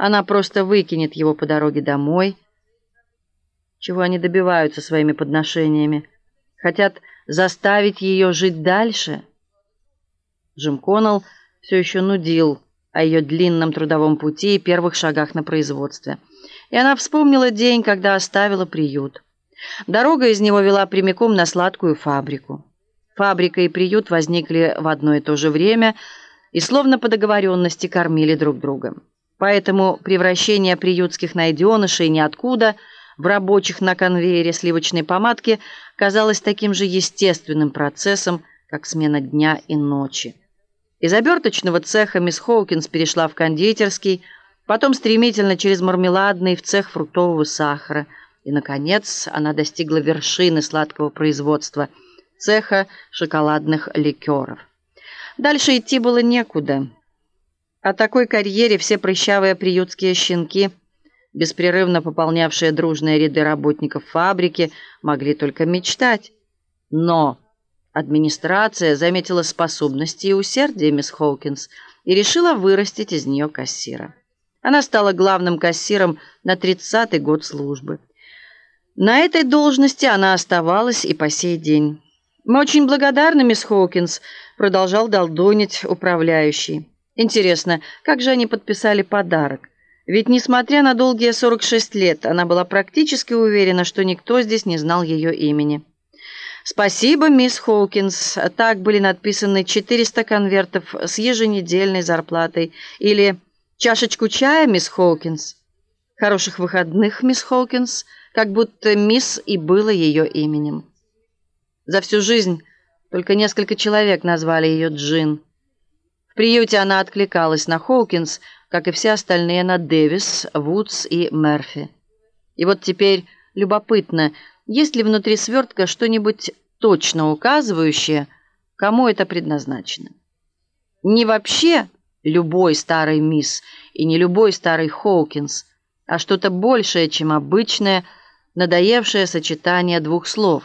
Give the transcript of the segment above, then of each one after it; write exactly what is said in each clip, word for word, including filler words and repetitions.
она просто выкинет его по дороге домой. Чего они добиваются своими подношениями? Хотят заставить ее жить дальше? Джим Коннелл все еще нудил о ее длинном трудовом пути и первых шагах на производстве. И она вспомнила день, когда оставила приют. Дорога из него вела прямиком на сладкую фабрику. Фабрика и приют возникли в одно и то же время и словно по договоренности кормили друг друга. Поэтому превращение приютских найденышей ниоткуда в рабочих на конвейере сливочной помадки казалось таким же естественным процессом, как смена дня и ночи. Из оберточного цеха мисс Хоукинс перешла в кондитерский, потом стремительно через мармеладный в цех фруктового сахара, и, наконец, она достигла вершины сладкого производства – цеха шоколадных ликеров. Дальше идти было некуда. О такой карьере все прыщавые приютские щенки, беспрерывно пополнявшие дружные ряды работников фабрики, могли только мечтать. Но администрация заметила способности и усердие мисс Хоукинс и решила вырастить из нее кассира. Она стала главным кассиром на тридцатый год службы. На этой должности она оставалась и по сей день. «Мы очень благодарны, мисс Хоукинс», — продолжал долдонить управляющий. «Интересно, как же они подписали подарок? Ведь, несмотря на долгие сорок шесть лет, она была практически уверена, что никто здесь не знал ее имени». «Спасибо, мисс Хоукинс. Так были надписаны четыреста конвертов с еженедельной зарплатой». Или «Чашечку чая, мисс Хоукинс». «Хороших выходных, мисс Хоукинс», как будто мисс и было ее именем. За всю жизнь только несколько человек назвали ее Джин. В приюте она откликалась на Хоукинс, как и все остальные на Дэвис, Вудс и Мерфи. И вот теперь любопытно, есть ли внутри свертка что-нибудь точно указывающее, кому это предназначено. Не вообще любой старой мисс и не любой старой Хоукинс, а что-то большее, чем обычное, надоевшее сочетание двух слов.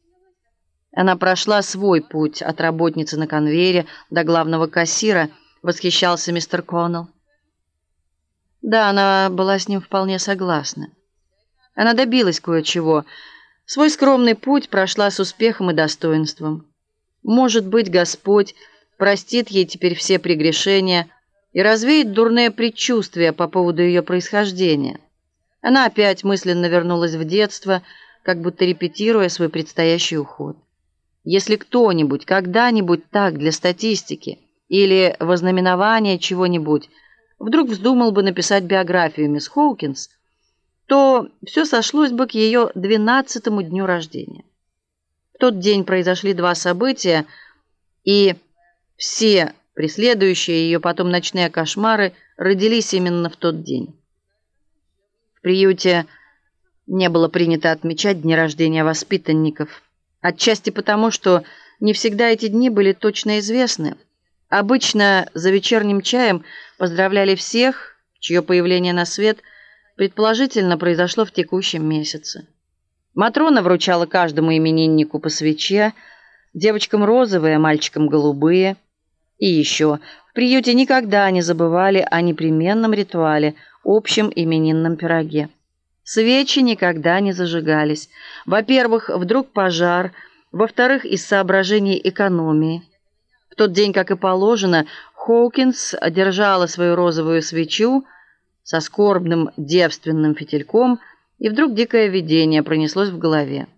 Она прошла свой путь от работницы на конвейере до главного кассира, восхищался мистер Коннелл. Да, она была с ним вполне согласна. Она добилась кое-чего. Свой скромный путь прошла с успехом и достоинством. Может быть, Господь простит ей теперь все прегрешения и развеет дурные предчувствия по поводу ее происхождения. Она опять мысленно вернулась в детство, как будто репетируя свой предстоящий уход. Если кто-нибудь когда-нибудь так для статистики или во знаменование чего-нибудь вдруг вздумал бы написать биографию мисс Хоукинс, то все сошлось бы к ее двенадцатому дню рождения. В тот день произошли два события, и все преследующие ее потом ночные кошмары родились именно в тот день. В приюте не было принято отмечать дни рождения воспитанников, отчасти потому, что не всегда эти дни были точно известны. Обычно за вечерним чаем поздравляли всех, чье появление на свет предположительно произошло в текущем месяце. Матрона вручала каждому имениннику по свече, девочкам розовые, мальчикам голубые. И еще, в приюте никогда не забывали о непременном ритуале, общем именинном пироге. Свечи никогда не зажигались. Во-первых, вдруг пожар, во-вторых, из соображений экономии. В тот день, как и положено, Хоукинс держала свою розовую свечу со скорбным девственным фитильком, и вдруг дикое видение пронеслось в голове.